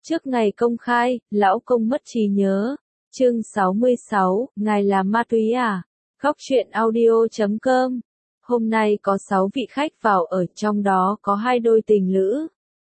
Trước ngày công khai, lão công mất trí nhớ. Chương 66, ngài là ma túy à? Góc truyện audio.com. Hôm nay có 6 vị khách vào ở, trong đó có 2 đôi tình lữ.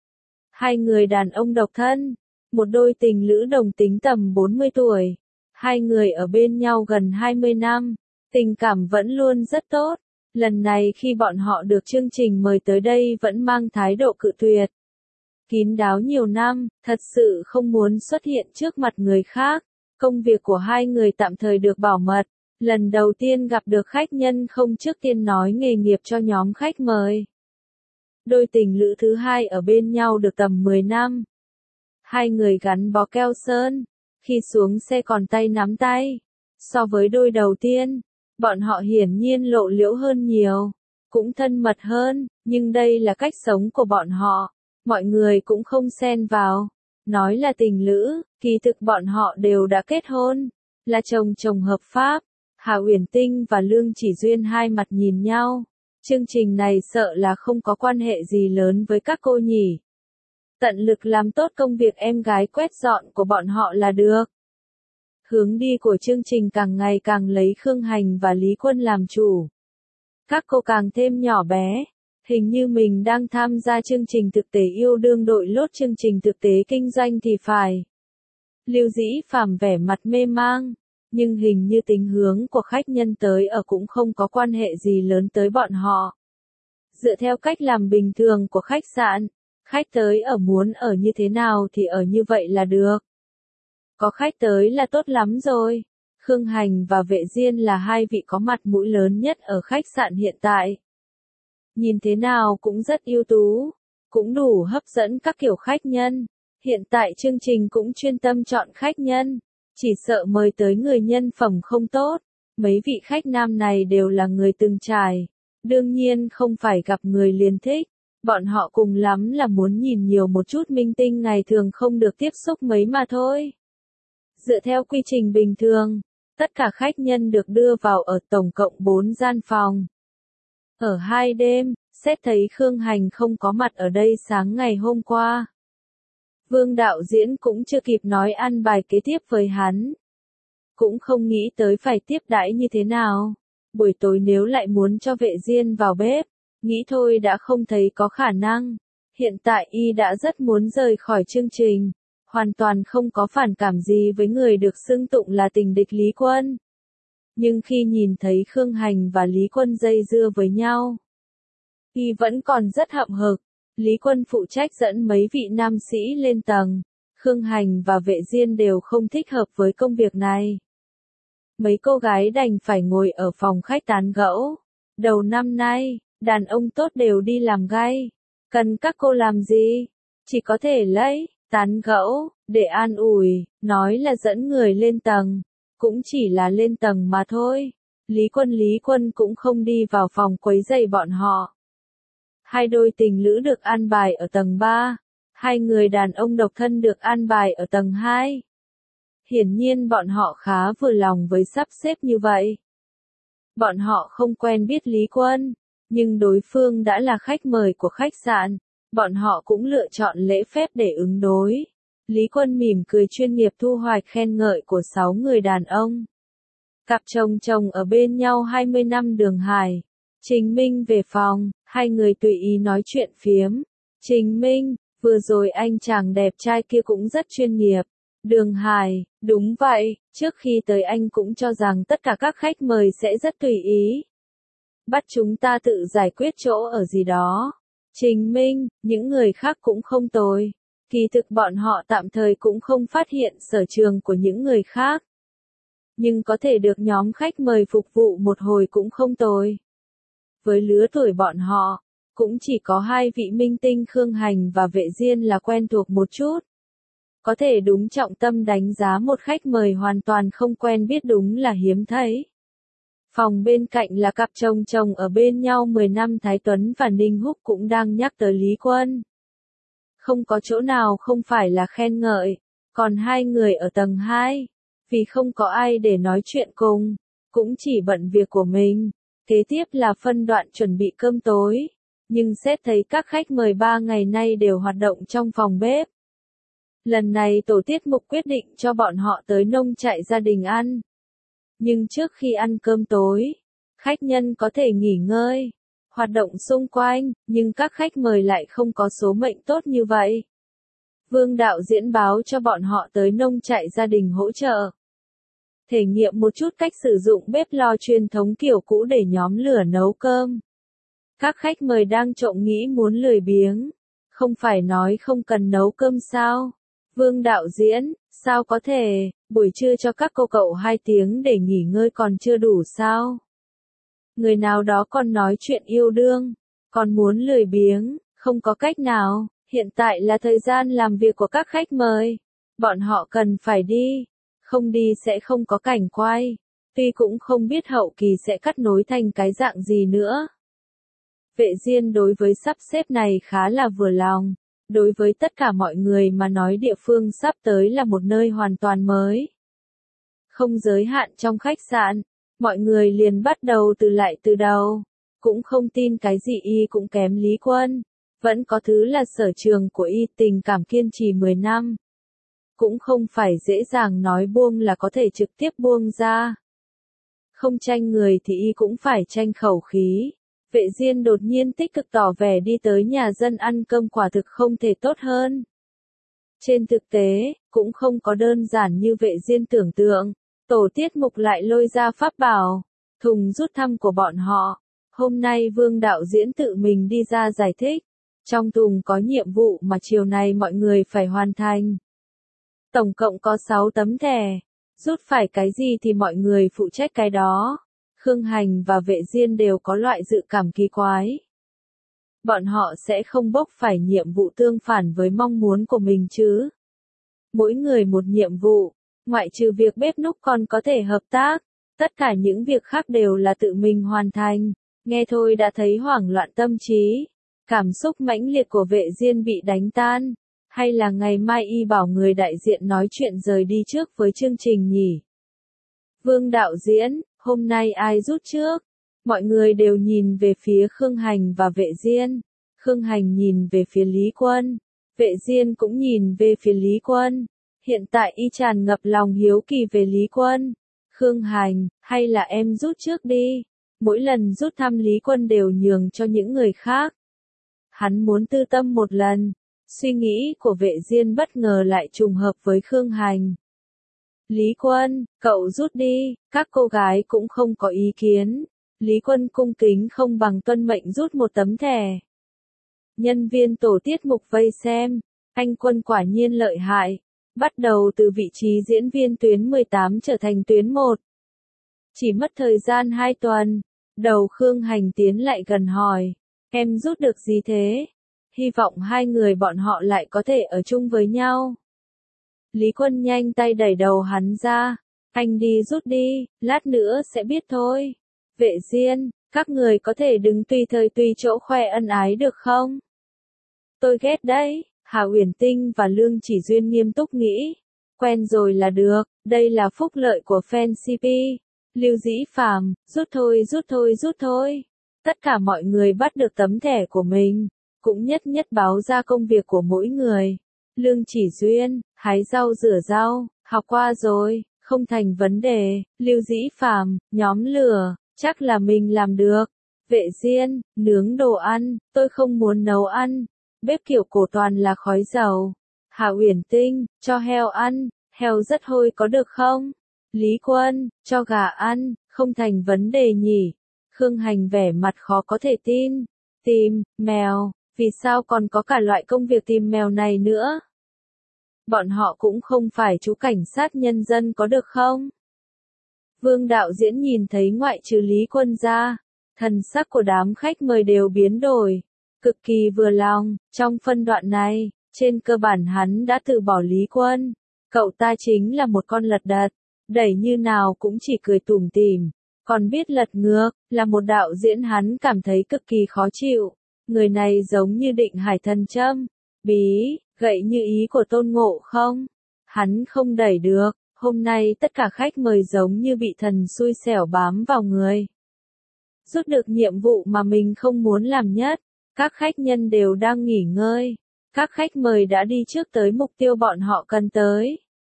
2 người đàn ông độc thân, một đôi tình lữ đồng tính tầm 40 tuổi. 2 người ở bên nhau gần 20 năm, tình cảm vẫn luôn rất tốt. Lần này khi bọn họ được chương trình mời tới đây vẫn mang thái độ cự tuyệt. Kín đáo nhiều năm, thật sự không muốn xuất hiện trước mặt người khác. Công việc của 2 người tạm thời được bảo mật. Lần đầu tiên gặp được khách nhân không trước tiên nói nghề nghiệp cho nhóm khách mời. Đôi tình lữ thứ 2 ở bên nhau được tầm 10 năm. 2 người gắn bó keo sơn, khi xuống xe còn tay nắm tay. So với đôi đầu tiên, bọn họ hiển nhiên lộ liễu hơn nhiều, cũng thân mật hơn, nhưng đây là cách sống của bọn họ. Mọi người cũng không xen vào. Nói là tình lữ, kỳ thực bọn họ đều đã kết hôn, là chồng hợp pháp. Hà Uyển Tinh và Lương Chỉ Duyên hai mặt nhìn nhau. Chương trình này sợ là không có quan hệ gì lớn với các cô nhỉ. Tận lực làm tốt công việc em gái quét dọn của bọn họ là được. Hướng đi của chương trình càng ngày càng lấy Khương Hành và Lý Quân làm chủ. Các cô càng thêm nhỏ bé. Hình như mình đang tham gia chương trình thực tế yêu đương đội lốt chương trình thực tế kinh doanh thì phải. Lưu Dĩ Phàm vẻ mặt mê mang, nhưng hình như tính hướng của khách nhân tới ở cũng không có quan hệ gì lớn tới bọn họ. Dựa theo cách làm bình thường của khách sạn, khách tới ở muốn ở như thế nào thì ở như vậy là được. Có khách tới là tốt lắm rồi. Khương Hành và Vệ Diên là 2 vị có mặt mũi lớn nhất ở khách sạn hiện tại. Nhìn thế nào cũng rất ưu tú, cũng đủ hấp dẫn các kiểu khách nhân. Hiện tại chương trình cũng chuyên tâm chọn khách nhân, chỉ sợ mời tới người nhân phẩm không tốt. Mấy vị khách nam này đều là người từng trải, đương nhiên không phải gặp người liền thích. Bọn họ cùng lắm là muốn nhìn nhiều một chút minh tinh ngày thường không được tiếp xúc mấy mà thôi. Dựa theo quy trình bình thường, tất cả khách nhân được đưa vào ở tổng cộng 4 gian phòng. Ở 2 đêm, xét thấy Khương Hành không có mặt ở đây sáng ngày hôm qua. Vương đạo diễn cũng chưa kịp nói ăn bài kế tiếp với hắn. Cũng không nghĩ tới phải tiếp đãi như thế nào. Buổi tối nếu lại muốn cho Vệ Diên vào bếp, nghĩ thôi đã không thấy có khả năng. Hiện tại y đã rất muốn rời khỏi chương trình, hoàn toàn không có phản cảm gì với người được xưng tụng là tình địch Lý Quân. Nhưng khi nhìn thấy Khương Hành và Lý Quân dây dưa với nhau, y vẫn còn rất hậm hực. Lý Quân phụ trách dẫn mấy vị nam sĩ lên tầng. Khương Hành và Vệ Diên đều không thích hợp với công việc này. Mấy cô gái đành phải ngồi ở phòng khách tán gẫu. Đầu năm nay, đàn ông tốt đều đi làm gay. Cần các cô làm gì? Chỉ có thể lấy, tán gẫu, để an ủi, nói là dẫn người lên tầng. Cũng chỉ là lên tầng mà thôi. Lý Quân cũng không đi vào phòng quấy rầy bọn họ. 2 đôi tình lữ được an bài ở tầng 3. 2 người đàn ông độc thân được an bài ở tầng 2. Hiển nhiên bọn họ khá vừa lòng với sắp xếp như vậy. Bọn họ không quen biết Lý Quân, nhưng đối phương đã là khách mời của khách sạn. Bọn họ cũng lựa chọn lễ phép để ứng đối. Lý Quân mỉm cười chuyên nghiệp thu hoạch khen ngợi của 6 người đàn ông. Cặp chồng ở bên nhau 20 năm Đường Hải. Trình Minh về phòng, 2 người tùy ý nói chuyện phiếm. Trình Minh, vừa rồi anh chàng đẹp trai kia cũng rất chuyên nghiệp. Đường Hải, đúng vậy, trước khi tới anh cũng cho rằng tất cả các khách mời sẽ rất tùy ý. Bắt chúng ta tự giải quyết chỗ ở gì đó. Trình Minh, những người khác cũng không tồi. Kỳ thực bọn họ tạm thời cũng không phát hiện sở trường của những người khác. Nhưng có thể được nhóm khách mời phục vụ một hồi cũng không tồi. Với lứa tuổi bọn họ, cũng chỉ có 2 vị minh tinh Khương Hành và Vệ Diên là quen thuộc một chút. Có thể đúng trọng tâm đánh giá một khách mời hoàn toàn không quen biết đúng là hiếm thấy. Phòng bên cạnh là cặp chồng ở bên nhau 10 năm Thái Tuấn và Ninh Húc cũng đang nhắc tới Lý Quân. Không có chỗ nào không phải là khen ngợi, còn 2 người ở tầng 2, vì không có ai để nói chuyện cùng, cũng chỉ bận việc của mình. Kế tiếp là phân đoạn chuẩn bị cơm tối, nhưng xét thấy các khách mời 3 ngày nay đều hoạt động trong phòng bếp. Lần này tổ tiết mục quyết định cho bọn họ tới nông trại gia đình ăn. Nhưng trước khi ăn cơm tối, khách nhân có thể nghỉ ngơi, hoạt động xung quanh, nhưng các khách mời lại không có số mệnh tốt như vậy. Vương đạo diễn báo cho bọn họ tới nông trại gia đình hỗ trợ. Thể nghiệm một chút cách sử dụng bếp lò truyền thống kiểu cũ để nhóm lửa nấu cơm. Các khách mời đang trộm nghĩ muốn lười biếng. Không phải nói không cần nấu cơm sao? Vương đạo diễn, sao có thể, buổi trưa cho các cô cậu 2 tiếng để nghỉ ngơi còn chưa đủ sao? Người nào đó còn nói chuyện yêu đương, còn muốn lười biếng, không có cách nào, hiện tại là thời gian làm việc của các khách mời. Bọn họ cần phải đi, không đi sẽ không có cảnh quay, tuy cũng không biết hậu kỳ sẽ cắt nối thành cái dạng gì nữa. Vệ Diên đối với sắp xếp này khá là vừa lòng. Đối với tất cả mọi người mà nói địa phương sắp tới là một nơi hoàn toàn mới. Không giới hạn trong khách sạn, mọi người liền bắt đầu từ đầu. Cũng không tin cái gì y cũng kém Lý Quân. Vẫn có thứ là sở trường của y, tình cảm kiên trì 10 năm. Cũng không phải dễ dàng nói buông là có thể trực tiếp buông ra. Không tranh người thì y cũng phải tranh khẩu khí. Vệ Diên đột nhiên tích cực tỏ vẻ đi tới nhà dân ăn cơm quả thực không thể tốt hơn. Trên thực tế, cũng không có đơn giản như Vệ Diên tưởng tượng. Tổ tiết mục lại lôi ra pháp bảo, thùng rút thăm của bọn họ. Hôm nay Vương đạo diễn tự mình đi ra giải thích. Trong thùng có nhiệm vụ mà chiều nay mọi người phải hoàn thành. Tổng cộng có 6 tấm thẻ. Rút phải cái gì thì mọi người phụ trách cái đó. Khương Hành và Vệ Diên đều có loại dự cảm kỳ quái. Bọn họ sẽ không bốc phải nhiệm vụ tương phản với mong muốn của mình chứ. Mỗi người một nhiệm vụ, ngoại trừ việc bếp núc còn có thể hợp tác, tất cả những việc khác đều là tự mình hoàn thành. Nghe thôi đã thấy hoảng loạn tâm trí. Cảm xúc mãnh liệt của Vệ Diên bị đánh tan. Hay là ngày mai y bảo người đại diện nói chuyện rời đi trước với chương trình nhỉ? Vương đạo diễn, hôm nay ai rút trước? Mọi người đều nhìn về phía Khương Hành và Vệ Diên. Khương Hành nhìn về phía Lý Quân. Vệ Diên cũng nhìn về phía Lý Quân. Hiện tại y tràn ngập lòng hiếu kỳ về Lý Quân. Khương Hành, hay là em rút trước đi? Mỗi lần rút thăm Lý Quân đều nhường cho những người khác. Hắn muốn tư tâm một lần. Suy nghĩ của Vệ Diên bất ngờ lại trùng hợp với Khương Hành. Lý Quân, cậu rút đi, các cô gái cũng không có ý kiến. Lý Quân cung kính không bằng tuân mệnh rút một tấm thẻ. Nhân viên tổ tiết mục vây xem, anh Quân quả nhiên lợi hại. Bắt đầu từ vị trí diễn viên tuyến 18 trở thành tuyến 1. Chỉ mất thời gian 2 tuần, đầu Khương Hành tiến lại gần hỏi, em rút được gì thế? Hy vọng hai người bọn họ lại có thể ở chung với nhau. Lý Quân nhanh tay đẩy đầu hắn ra. Anh đi rút đi, lát nữa sẽ biết thôi. Vệ Diên, các người có thể đừng tùy thời tùy chỗ khoe ân ái được không? Tôi ghét đấy, Hà Uyển Tinh và Lương Chỉ Duyên nghiêm túc nghĩ. Quen rồi là được, đây là phúc lợi của fan CP. Lưu Dĩ Phàm, rút thôi rút thôi rút thôi. Tất cả mọi người bắt được tấm thẻ của mình, cũng nhất nhất báo ra công việc của mỗi người. Lương Chỉ Duyên, hái rau rửa rau, học qua rồi, không thành vấn đề. Lưu Dĩ Phàm, nhóm lửa, chắc là mình làm được. Vệ Diên, nướng đồ ăn, tôi không muốn nấu ăn. Bếp kiểu cổ toàn là khói dầu. Hà Uyển Tinh, cho heo ăn, heo rất hôi có được không? Lý Quân, cho gà ăn, không thành vấn đề nhỉ. Khương Hành vẻ mặt khó có thể tin. Tìm, mèo, vì sao còn có cả loại công việc tìm mèo này nữa? Bọn họ cũng không phải chú cảnh sát nhân dân có được không? Vương đạo diễn nhìn thấy ngoại trừ Lý Quân ra, thần sắc của đám khách mời đều biến đổi, cực kỳ vừa lòng. Trong phân đoạn này, trên cơ bản hắn đã từ bỏ Lý Quân. Cậu ta chính là một con lật đật, đẩy như nào cũng chỉ cười tủm tỉm, còn biết lật ngược, là một đạo diễn hắn cảm thấy cực kỳ khó chịu. Người này giống như định hải thần châm, bí, gậy như ý của Tôn Ngộ Không. Hắn không đẩy được, hôm nay tất cả khách mời giống như bị thần xui xẻo bám vào người. Rút được nhiệm vụ mà mình không muốn làm nhất, các khách nhân đều đang nghỉ ngơi. Các khách mời đã đi trước tới mục tiêu bọn họ cần tới.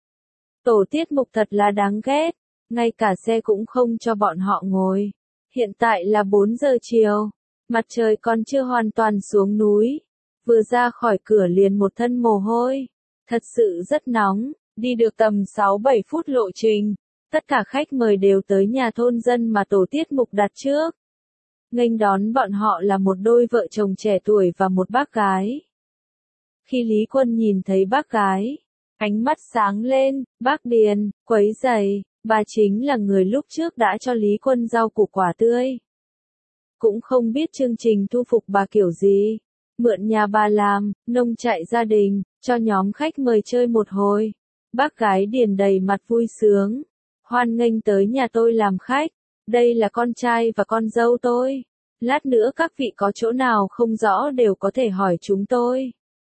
Tổ tiết mục thật là đáng ghét, ngay cả xe cũng không cho bọn họ ngồi. Hiện tại là 4 giờ chiều, mặt trời còn chưa hoàn toàn xuống núi. Vừa ra khỏi cửa liền một thân mồ hôi, thật sự rất nóng, đi được tầm 6-7 phút lộ trình. Tất cả khách mời đều tới nhà thôn dân mà tổ tiết mục đặt trước. Nghênh đón bọn họ là một đôi vợ chồng trẻ tuổi và một bác gái. Khi Lý Quân nhìn thấy bác gái, ánh mắt sáng lên, bác Điền, quấy giày, bà chính là người lúc trước đã cho Lý Quân rau củ quả tươi. Cũng không biết chương trình thu phục bà kiểu gì, mượn nhà bà làm, nông trại gia đình, cho nhóm khách mời chơi một hồi. Bác gái Điền đầy mặt vui sướng, hoan nghênh tới nhà tôi làm khách, đây là con trai và con dâu tôi. Lát nữa các vị có chỗ nào không rõ đều có thể hỏi chúng tôi.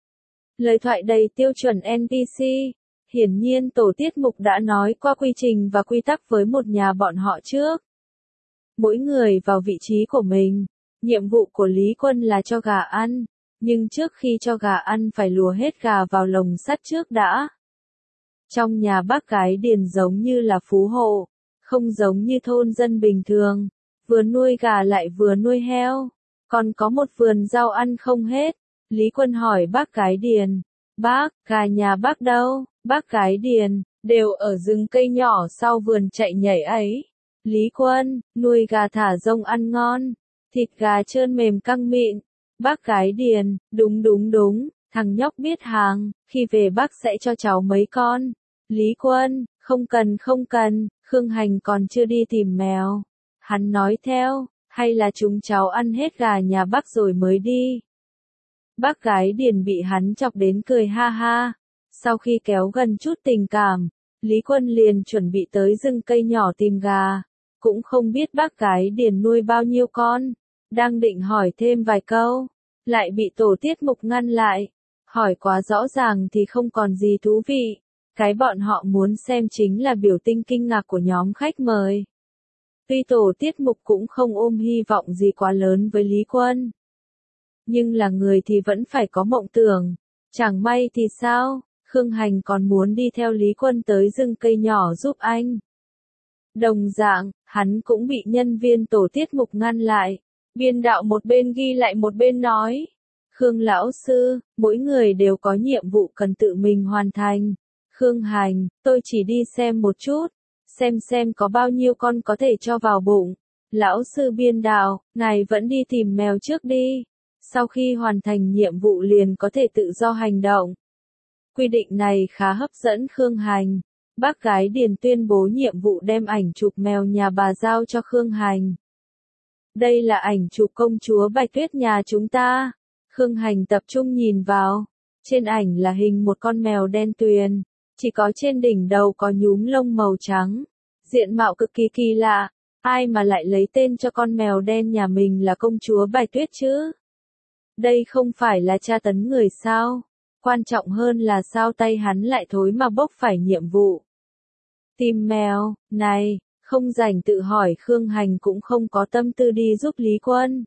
Lời thoại đầy tiêu chuẩn NPC. Hiển nhiên tổ tiết mục đã nói qua quy trình và quy tắc với một nhà bọn họ trước. Mỗi người vào vị trí của mình. Nhiệm vụ của Lý Quân là cho gà ăn, nhưng trước khi cho gà ăn phải lùa hết gà vào lồng sắt trước đã. Trong nhà bác gái Điền giống như là phú hộ, không giống như thôn dân bình thường, vừa nuôi gà lại vừa nuôi heo, còn có một vườn rau ăn không hết. Lý Quân hỏi bác gái Điền, bác, gà nhà bác đâu? Bác gái Điền, đều ở rừng cây nhỏ sau vườn chạy nhảy ấy. Lý Quân, nuôi gà thả rông ăn ngon, thịt gà trơn mềm căng mịn. Bác gái Điền, đúng, thằng nhóc biết hàng, khi về bác sẽ cho cháu mấy con. Lý Quân, không cần, Khương Hành còn chưa đi tìm mèo. Hắn nói theo, hay là chúng cháu ăn hết gà nhà bác rồi mới đi. Bác gái Điền bị hắn chọc đến cười ha ha. Sau khi kéo gần chút tình cảm, Lý Quân liền chuẩn bị tới rừng cây nhỏ tìm gà. Cũng không biết bác gái Điền nuôi bao nhiêu con. Đang định hỏi thêm vài câu, lại bị tổ tiết mục ngăn lại. Hỏi quá rõ ràng thì không còn gì thú vị. Cái bọn họ muốn xem chính là biểu tình kinh ngạc của nhóm khách mời. Tuy tổ tiết mục cũng không ôm hy vọng gì quá lớn với Lý Quân. Nhưng là người thì vẫn phải có mộng tưởng. Chẳng may thì sao, Khương Hành còn muốn đi theo Lý Quân tới rừng cây nhỏ giúp anh. Đồng dạng, hắn cũng bị nhân viên tổ tiết mục ngăn lại. Biên đạo một bên ghi lại một bên nói. Khương lão sư, mỗi người đều có nhiệm vụ cần tự mình hoàn thành. Khương Hành, tôi chỉ đi xem một chút, xem có bao nhiêu con có thể cho vào bụng. Lão sư biên đạo, ngài vẫn đi tìm mèo trước đi. Sau khi hoàn thành nhiệm vụ liền có thể tự do hành động. Quy định này khá hấp dẫn Khương Hành. Bác gái Điền tuyên bố nhiệm vụ đem ảnh chụp mèo nhà bà giao cho Khương Hành. Đây là ảnh chụp công chúa Bạch Tuyết nhà chúng ta. Khương Hành tập trung nhìn vào. Trên ảnh là hình một con mèo đen tuyền. Chỉ có trên đỉnh đầu có nhúm lông màu trắng. Diện mạo cực kỳ kỳ lạ. Ai mà lại lấy tên cho con mèo đen nhà mình là công chúa Bạch Tuyết chứ? Đây không phải là tra tấn người sao? Quan trọng hơn là sao tay hắn lại thối mà bốc phải nhiệm vụ. Tìm mèo, này, không rảnh tự hỏi Khương Hành cũng không có tâm tư đi giúp Lý Quân.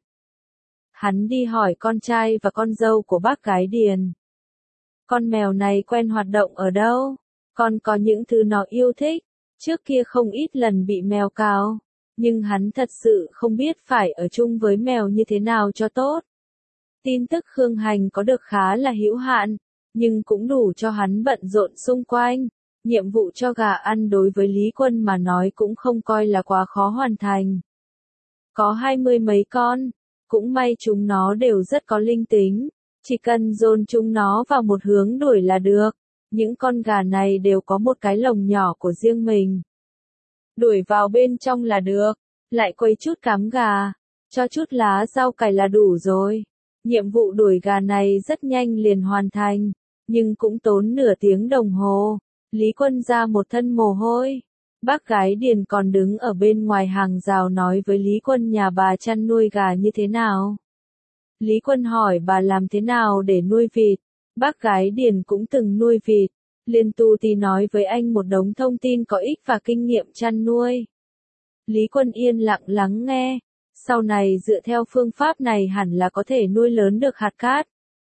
Hắn đi hỏi con trai và con dâu của bác gái Điền. Con mèo này quen hoạt động ở đâu? Còn có những thứ nó yêu thích. Trước kia không ít lần bị mèo cào. Nhưng hắn thật sự không biết phải ở chung với mèo như thế nào cho tốt. Tin tức Khương Hành có được khá là hữu hạn, nhưng cũng đủ cho hắn bận rộn xung quanh. Nhiệm vụ cho gà ăn đối với Lý Quân mà nói cũng không coi là quá khó hoàn thành. Có 20 mấy con, cũng may chúng nó đều rất có linh tính, chỉ cần dồn chúng nó vào một hướng đuổi là được. Những con gà này đều có một cái lồng nhỏ của riêng mình. Đuổi vào bên trong là được, lại quấy chút cám gà, cho chút lá rau cải là đủ rồi. Nhiệm vụ đuổi gà này rất nhanh liền hoàn thành, nhưng cũng tốn nửa tiếng đồng hồ. Lý Quân ra một thân mồ hôi. Bác gái Điền còn đứng ở bên ngoài hàng rào nói với Lý Quân nhà bà chăn nuôi gà như thế nào. Lý Quân hỏi bà làm thế nào để nuôi vịt. Bác gái Điền cũng từng nuôi vịt. Liên tu tí nói với anh một đống thông tin có ích và kinh nghiệm chăn nuôi. Lý Quân yên lặng lắng nghe. Sau này dựa theo phương pháp này hẳn là có thể nuôi lớn được hạt cát.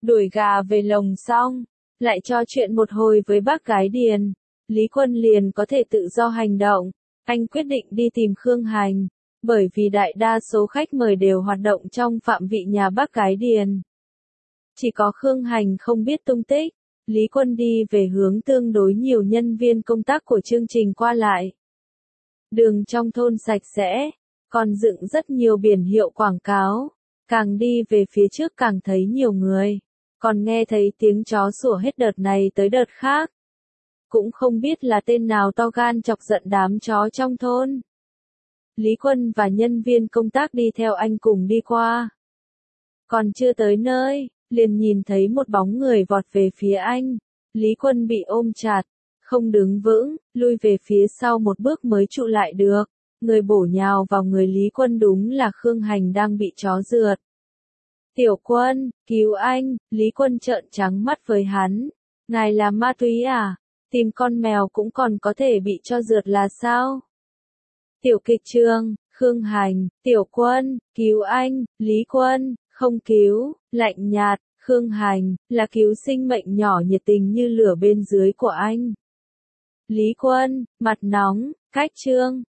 Đuổi gà về lồng xong, lại trò chuyện một hồi với bác gái Điền. Lý Quân liền có thể tự do hành động. Anh quyết định đi tìm Khương Hành, bởi vì đại đa số khách mời đều hoạt động trong phạm vị nhà bác gái Điền. Chỉ có Khương Hành không biết tung tích. Lý Quân đi về hướng tương đối nhiều nhân viên công tác của chương trình qua lại. Đường trong thôn sạch sẽ, còn dựng rất nhiều biển hiệu quảng cáo. Càng đi về phía trước càng thấy nhiều người, còn nghe thấy tiếng chó sủa hết đợt này tới đợt khác. Cũng không biết là tên nào to gan chọc giận đám chó trong thôn. Lý Quân và nhân viên công tác đi theo anh cùng đi qua. Còn chưa tới nơi, liền nhìn thấy một bóng người vọt về phía anh. Lý Quân bị ôm chặt, không đứng vững, lui về phía sau một bước mới trụ lại được. Người bổ nhào vào người Lý Quân đúng là Khương Hành đang bị chó rượt. Tiểu Quân, cứu anh, Lý Quân trợn trắng mắt với hắn. Ngài là ma túy à? Tìm con mèo cũng còn có thể bị cho rượt là sao? Tiểu kịch trường, Khương Hành, Tiểu Quân, cứu anh, Lý Quân, không cứu, lạnh nhạt, Khương Hành, là cứu sinh mệnh nhỏ nhiệt tình như lửa bên dưới của anh. Lý Quân, mặt nóng, cách trương.